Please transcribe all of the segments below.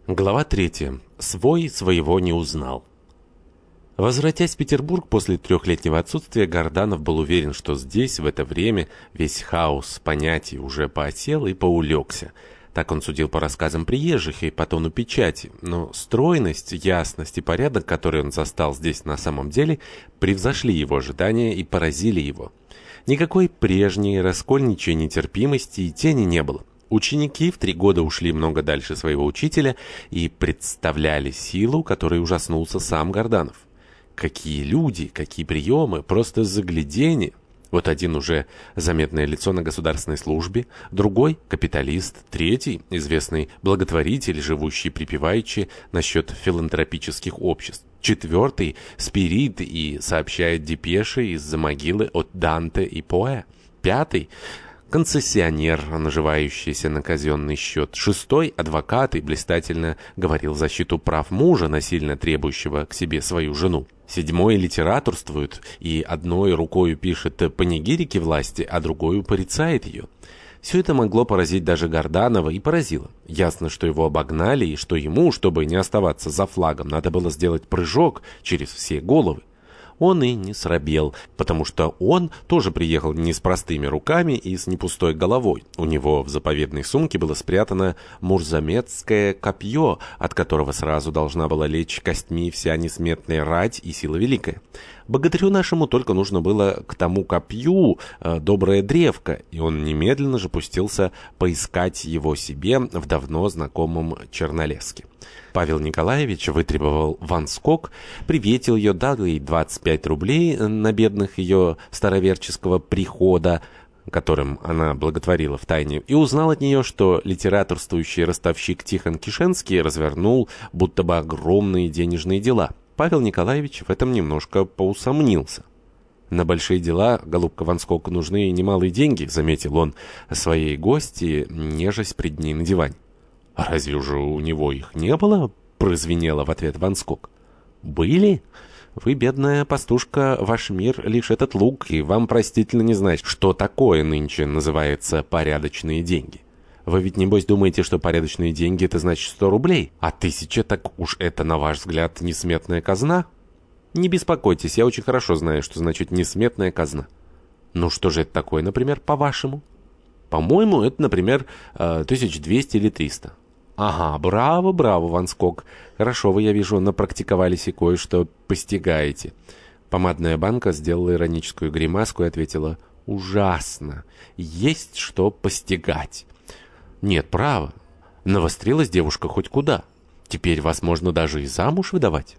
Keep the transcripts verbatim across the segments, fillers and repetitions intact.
Глава третья. Свой своего не узнал. Возвратясь в Петербург после трехлетнего отсутствия, Горданов был уверен, что здесь, в это время, весь хаос понятий уже поосел и поулегся. Так он судил по рассказам приезжих и по тону печати. Но стройность, ясность и порядок, которые он застал здесь на самом деле, превзошли его ожидания и поразили его. Никакой прежней раскольничьей нетерпимости и тени не было. Ученики в три года ушли много дальше своего учителя и представляли силу, которой ужаснулся сам Горданов. Какие люди, какие приемы, просто загляденье. Вот один уже заметное лицо на государственной службе, другой – капиталист, третий – известный благотворитель, живущий припеваючи насчет филантропических обществ, четвертый – спирит и сообщает депеши из-за могилы от Данте и Поэ, пятый – концессионер, наживающийся на казенный счет. Шестой, адвокат, и блистательно говорил в защиту прав мужа, насильно требующего к себе свою жену. Седьмой литературствует и одной рукою пишет панигирики власти, а другою порицает ее. Все это могло поразить даже Горданова и поразило. Ясно, что его обогнали и что ему, чтобы не оставаться за флагом, надо было сделать прыжок через все головы. Он и не срабел, потому что он тоже приехал не с простыми руками и с непустой головой. У него в заповедной сумке было спрятано мурзамецкое копье, от которого сразу должна была лечь костьми вся несметная рать и сила великая. Богатырю нашему только нужно было к тому копью э, добрая древка, и он немедленно же пустился поискать его себе в давно знакомом Чернолеске. Павел Николаевич вытребовал ванскок, приветил ее, дал ей двадцать пять рублей на бедных ее староверческого прихода, которым она благотворила втайне, и узнал от нее, что литературствующий ростовщик Тихон Кишенский развернул будто бы огромные денежные дела. Павел Николаевич в этом немножко поусомнился. «На большие дела, голубка Ванскок, нужны немалые деньги», — заметил он своей гости, нежась пред ней на диване. «А разве уже у него их не было?» — прозвенело в ответ Ванскок. «Были? Вы, бедная пастушка, ваш мир лишь этот луг, и вам простительно не знать, что такое нынче называется порядочные деньги. Вы ведь, небось, думаете, что порядочные деньги — это значит сто рублей, а тысяча, так уж это, на ваш взгляд, несметная казна? Не беспокойтесь, я очень хорошо знаю, что значит несметная казна. Ну что же это такое, например, по-вашему? По-моему, это, например, тысяч двести или триста. Ага, браво, браво, Ванскок. Хорошо вы, я вижу, напрактиковались и кое-что постигаете. Помадная банка сделала ироническую гримаску и ответила: ужасно, есть что постигать. Нет, право. Навострилась девушка хоть куда. Теперь вас можно даже и замуж выдавать.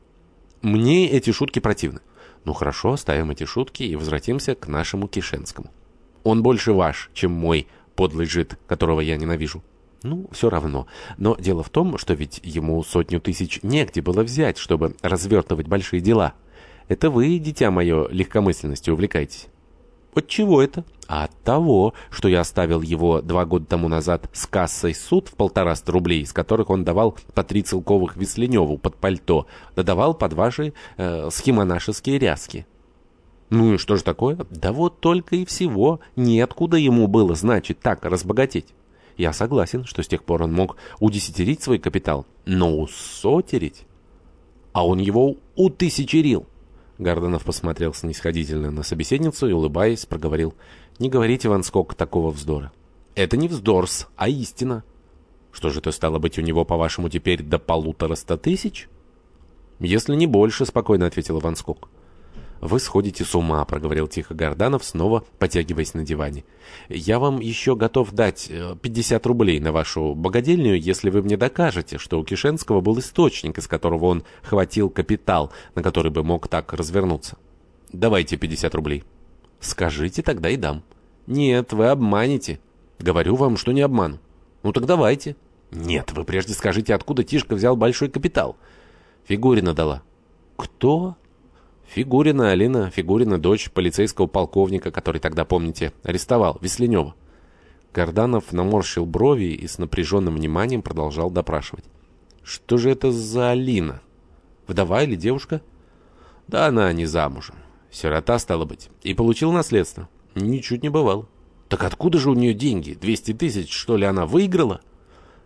Мне эти шутки противны. Ну хорошо, оставим эти шутки и возвратимся к нашему Кишенскому. Он больше ваш, чем мой подлый жид, которого я ненавижу. Ну, все равно. Но дело в том, что ведь ему сотню тысяч негде было взять, чтобы развертывать большие дела. Это вы, дитя мое, легкомысленностью увлекаетесь. От чего это? А от того, что я оставил его два года тому назад с кассой суд в полтораста рублей, из которых он давал по три целковых Весленеву под пальто, да давал под ваши э, схемонашеские ряски. Ну и что же такое? Да вот только и всего. Неоткуда ему было, значит, так разбогатеть. Я согласен, что с тех пор он мог удесятерить свой капитал, но усотерить? А он его утысячерил. Горданов посмотрел снисходительно на собеседницу и, улыбаясь, проговорил: «Не говорите, Ванскок, такого вздора». «Это не вздорс, а истина». «Что же это стало быть у него, по-вашему, теперь до полутораста тысяч?» «Если не больше», — спокойно ответил Ванскок. «Вы сходите с ума», — проговорил тихо Горданов, снова потягиваясь на диване. «Я вам еще готов дать пятьдесят рублей на вашу богадельню, если вы мне докажете, что у Кишенского был источник, из которого он хватил капитал, на который бы мог так развернуться. Давайте пятьдесят рублей». «Скажите, тогда и дам». «Нет, вы обманете». «Говорю вам, что не обману». «Ну так давайте». «Нет, вы прежде скажите, откуда Тишка взял большой капитал». «Фигурина дала». «Кто?» Фигурина Алина, Фигурина, дочь полицейского полковника, который тогда, помните, арестовал Весленева. Горданов наморщил брови и с напряженным вниманием продолжал допрашивать. «Что же это за Алина? Вдова или девушка?» «Да она не замужем. Сирота, стала быть. И получил наследство?» «Ничуть не бывало». «Так откуда же у нее деньги? двести тысяч, что ли, она выиграла?»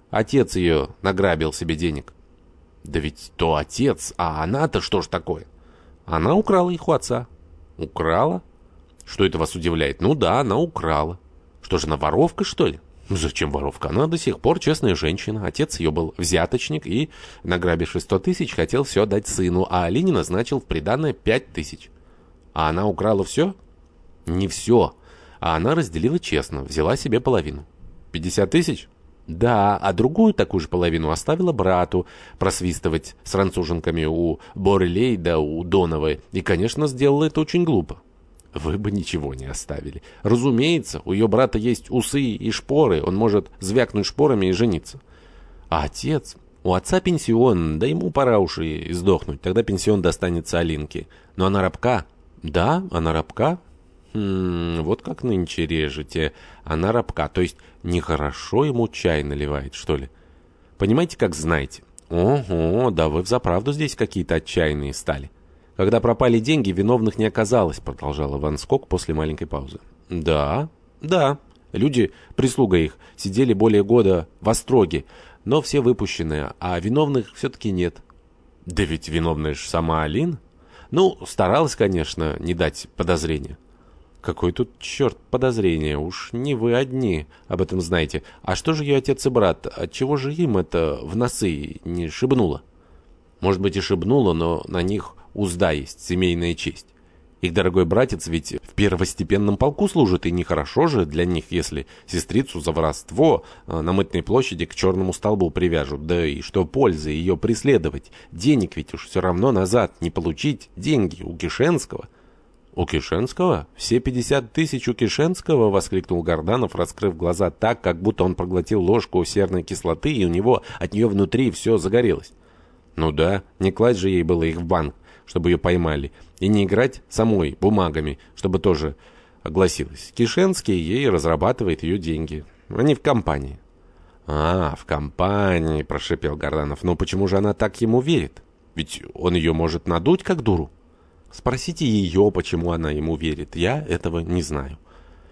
Отец ее награбил себе денег. Да ведь то отец, а она-то что ж такое? Она украла их у отца. Украла? Что это вас удивляет? Ну да, она украла. Что же, она воровка, что ли? Зачем воровка? Она до сих пор честная женщина. Отец ее был взяточник и, награбивши сто тысяч, хотел все дать сыну, а Алине назначил в приданое пять тысяч. А она украла все? Не все. А она разделила честно, взяла себе половину. пятьдесят тысяч? Да, а другую такую же половину оставила брату просвистывать с француженками у Борелей да у Доновой. И, конечно, сделала это очень глупо. Вы бы ничего не оставили. Разумеется, у ее брата есть усы и шпоры, он может звякнуть шпорами и жениться. А отец? У отца пенсион, да ему пора уж и сдохнуть, тогда пенсион достанется Алинке. Но она рабка. Да, она рабка. Хм, вот как нынче режете. Она рабка, то есть нехорошо ему чай наливает, что ли? Понимаете, как знаете? Ого, да вы взаправду здесь какие-то отчаянные стали. Когда пропали деньги, виновных не оказалось, продолжала Ван Скок после маленькой паузы. Да, да. Люди, прислуга их, сидели более года в остроге, но все выпущенные, а виновных все-таки нет. Да ведь виновная ж сама Алин. Ну, старалась, конечно, не дать подозрения. Какой тут черт подозрения, уж не вы одни об этом знаете. А что же ее отец и брат, отчего же им это в носы не шибнуло? Может быть и шибнуло, но на них узда есть, семейная честь. Их дорогой братец ведь в первостепенном полку служит, и нехорошо же для них, если сестрицу за воровство на Мытной площади к черному столбу привяжут. Да и что пользы ее преследовать? Денег ведь уж все равно назад не получить. Деньги у Кишенского. «У Кишенского? Все пятьдесят тысяч у Кишенского?» — воскликнул Горданов, раскрыв глаза так, как будто он проглотил ложку серной кислоты, и у него от нее внутри все загорелось. «Ну да, не класть же ей было их в банк, чтобы ее поймали, и не играть самой бумагами, чтобы тоже огласилось. Кишенский ей разрабатывает ее деньги. Они в компании». «А, в компании», — прошипел Горданов. «Но почему же она так ему верит? Ведь он ее может надуть, как дуру». Спросите ее, почему она ему верит. Я этого не знаю.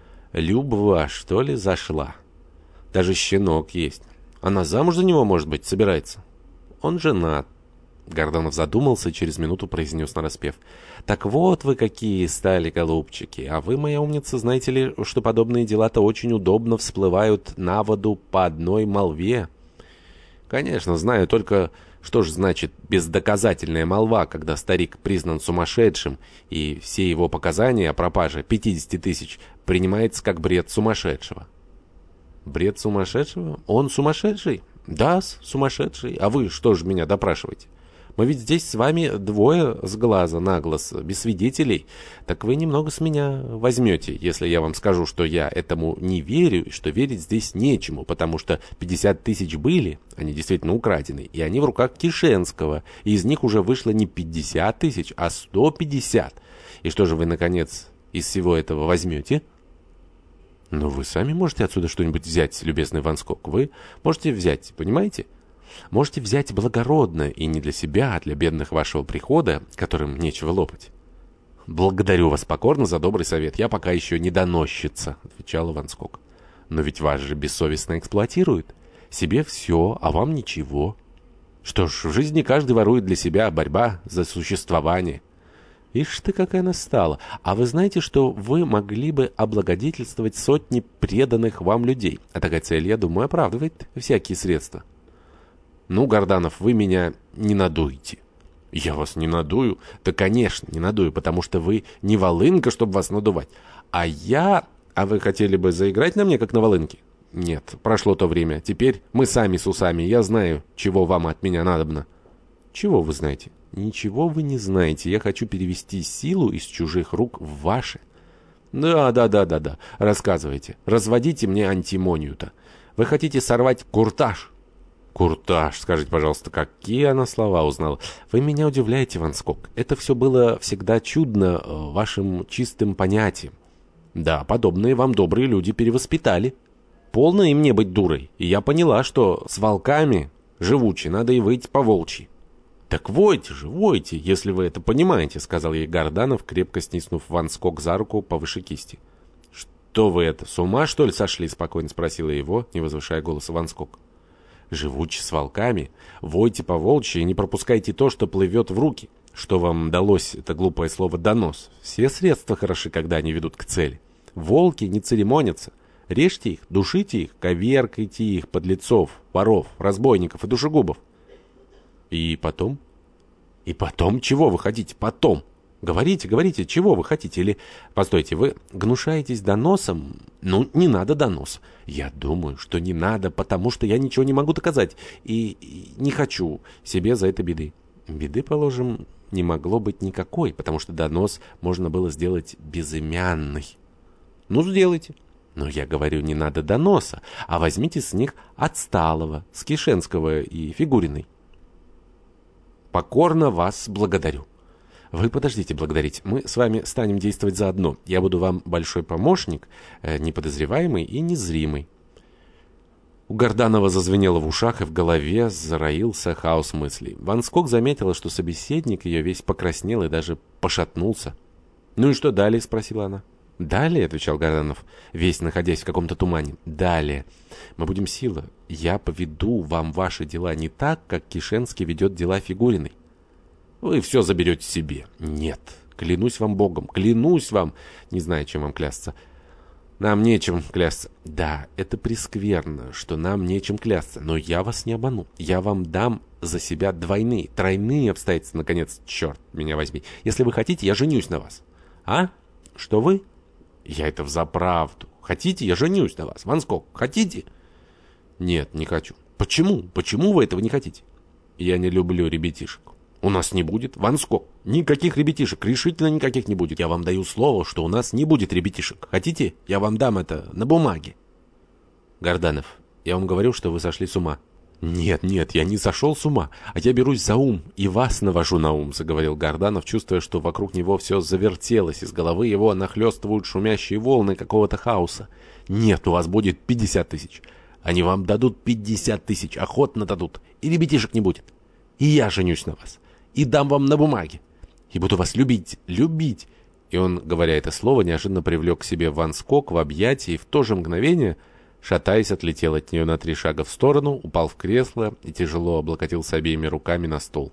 Любва, что ли, зашла? Даже щенок есть. Она замуж за него, может быть, собирается? Он женат. Горданов задумался и через минуту произнес нараспев. Так вот вы какие стали, голубчики. А вы, моя умница, знаете ли, что подобные дела-то очень удобно всплывают на воду по одной молве? Конечно, знаю, только... Что же значит бездоказательная молва, когда старик признан сумасшедшим, и все его показания о пропаже пятидесяти тысяч принимается как бред сумасшедшего? Бред сумасшедшего? Он сумасшедший? Да, сумасшедший. А вы что же меня допрашиваете? Мы ведь здесь с вами двое с глаза на глаз, без свидетелей. Так вы немного с меня возьмете, если я вам скажу, что я этому не верю, и что верить здесь нечему, потому что пятьдесят тысяч были, они действительно украдены, и они в руках Кишенского, и из них уже вышло не пятьдесят тысяч, а сто пятьдесят. И что же вы, наконец, из всего этого возьмете? Ну, вы сами можете отсюда что-нибудь взять, любезный Ван Скок. Вы можете взять, понимаете? Можете взять благородно, и не для себя, а для бедных вашего прихода, которым нечего лопать. Благодарю вас покорно за добрый совет. Я пока еще не доносчица, отвечала Ван Скок. Но ведь вас же бессовестно эксплуатируют. Себе все, а вам ничего. Что ж, в жизни каждый ворует для себя, борьба за существование. Ишь ты, какая она стала. А вы знаете, что вы могли бы облагодетельствовать сотни преданных вам людей? А такая цель, я думаю, оправдывает всякие средства. Ну, Горданов, вы меня не надуете. Я вас не надую? Да, конечно, не надую, потому что вы не волынка, чтобы вас надувать. А я... А вы хотели бы заиграть на мне, как на волынке? Нет, прошло то время. Теперь мы сами с усами. Я знаю, чего вам от меня надобно. Чего вы знаете? Ничего вы не знаете. Я хочу перевести силу из чужих рук в ваши. Да, да, да, да, да. Рассказывайте. Разводите мне антимонию-то. Вы хотите сорвать куртаж? Куртаж, скажите, пожалуйста, какие она слова узнала? Вы меня удивляете, Ван Скок. Это все было всегда чудно вашим чистым понятием. Да, подобные вам добрые люди перевоспитали. Полно им не быть дурой. И я поняла, что с волками живучи, надо и выйти по-волчьи. Так войте же, войте, если вы это понимаете, сказал ей Горданов, крепко стиснув Ван Скок за руку повыше кисти. Что вы это, с ума, что ли, сошли? Спокойно спросила его, не возвышая голоса Ван Скок. живучи с волками. Войте по волчьи и не пропускайте то, что плывет в руки. Что вам далось это глупое слово «донос»? Все средства хороши, когда они ведут к цели. Волки не церемонятся. Режьте их, душите их, коверкайте их, подлецов, воров, разбойников и душегубов. И потом? И потом? Чего вы хотите? Потом? Говорите, говорите, чего вы хотите? Или, постойте, вы гнушаетесь доносом? Ну, не надо донос. Я думаю, что не надо, потому что я ничего не могу доказать. И, и не хочу себе за это беды. Беды, положим, не могло быть никакой, потому что донос можно было сделать безымянный. Ну, сделайте. Но я говорю, не надо доноса, а возьмите с них Отсталого, с Кишенского и Фигуриной. Покорно вас благодарю. Вы подождите благодарить. Мы с вами станем действовать заодно. Я буду вам большой помощник, э, неподозреваемый и незримый. У Горданова зазвенело в ушах, и в голове зароился хаос мыслей. Ван Скок заметила, что собеседник ее весь покраснел и даже пошатнулся. «Ну и что далее?» — спросила она. «Далее», — отвечал Горданов, весь находясь в каком-то тумане. «Далее. Мы будем сила. Я поведу вам ваши дела не так, как Кишенский ведет дела Фигуриной. Вы все заберете себе». «Нет. Клянусь вам Богом. Клянусь вам. Не знаю, чем вам клясться». «Нам нечем клясться». «Да, это прескверно, что нам нечем клясться. Но я вас не обману. Я вам дам за себя двойные, тройные обстоятельства, наконец. Черт меня возьми. Если вы хотите, я женюсь на вас». «А? Что вы?» «Я это взаправду. Хотите, я женюсь на вас. Ван Скок, хотите?» «Нет, не хочу». «Почему? Почему вы этого не хотите?» «Я не люблю ребятишек». «У нас не будет, Ван Скок. Никаких ребятишек, решительно никаких не будет. Я вам даю слово, что у нас не будет ребятишек. Хотите? Я вам дам это на бумаге». «Горданов, я вам говорю, что вы сошли с ума». «Нет, нет, я не сошел с ума, а я берусь за ум и вас навожу на ум», — заговорил Горданов, чувствуя, что вокруг него все завертелось, из головы его нахлестывают шумящие волны какого-то хаоса. «Нет, у вас будет пятьдесят тысяч. Они вам дадут пятьдесят тысяч, охотно дадут, и ребятишек не будет. И я женюсь на вас, и дам вам на бумаге, и буду вас любить, любить». И он, говоря это слово, неожиданно привлек к себе Ван Скок в объятия, и в то же мгновение, шатаясь, отлетел от нее на три шага в сторону, упал в кресло и тяжело облокотился обеими руками на стол.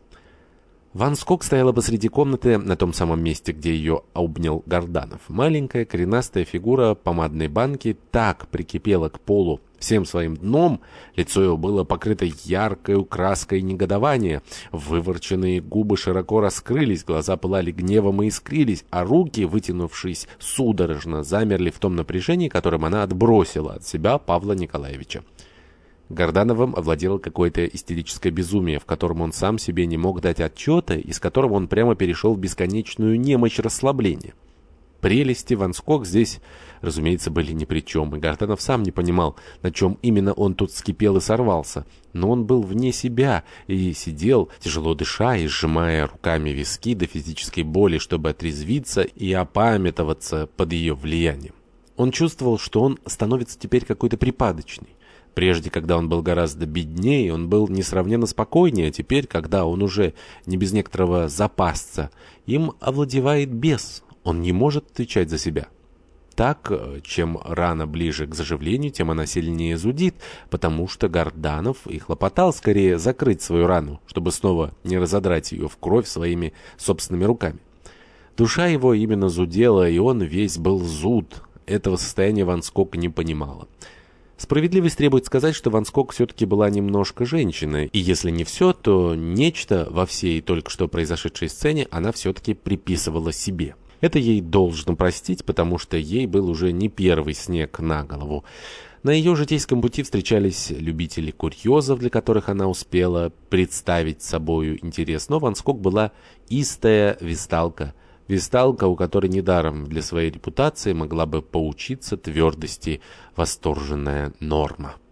Ван Скок стояла посреди комнаты, на том самом месте, где ее обнял Горданов. Маленькая коренастая фигура помадной банки так прикипела к полу всем своим дном, лицо его было покрыто яркой краской негодования, выворченные губы широко раскрылись, глаза пылали гневом и искрились, а руки, вытянувшись судорожно, замерли в том напряжении, которым она отбросила от себя Павла Николаевича. Гордановым овладело какое-то истерическое безумие, в котором он сам себе не мог дать отчета, и с которого он прямо перешел в бесконечную немощь расслабления. Прелести Ван Скок здесь, разумеется, были ни при чем, и Горданов сам не понимал, на чем именно он тут вскипел и сорвался. Но он был вне себя и сидел, тяжело дыша и сжимая руками виски до физической боли, чтобы отрезвиться и опамятоваться под ее влиянием. Он чувствовал, что он становится теперь какой-то припадочный. Прежде, когда он был гораздо беднее, он был несравненно спокойнее, а теперь, когда он уже не без некоторого запасца, им овладевает бес. Он не может отвечать за себя. Так, чем рана ближе к заживлению, тем она сильнее зудит, потому что Горданов и хлопотал скорее закрыть свою рану, чтобы снова не разодрать ее в кровь своими собственными руками. Душа его именно зудела, и он весь был зуд. Этого состояния Ван Скок не понимала. Справедливость требует сказать, что Ван Скок все-таки была немножко женщиной, и если не все, то нечто во всей только что произошедшей сцене она все-таки приписывала себе. Это ей должно простить, потому что ей был уже не первый снег на голову. На ее житейском пути встречались любители курьезов, для которых она успела представить собою интерес, но Ван Скок была истая весталка. Весталка, у которой недаром для своей репутации могла бы поучиться твердости восторженная Норма.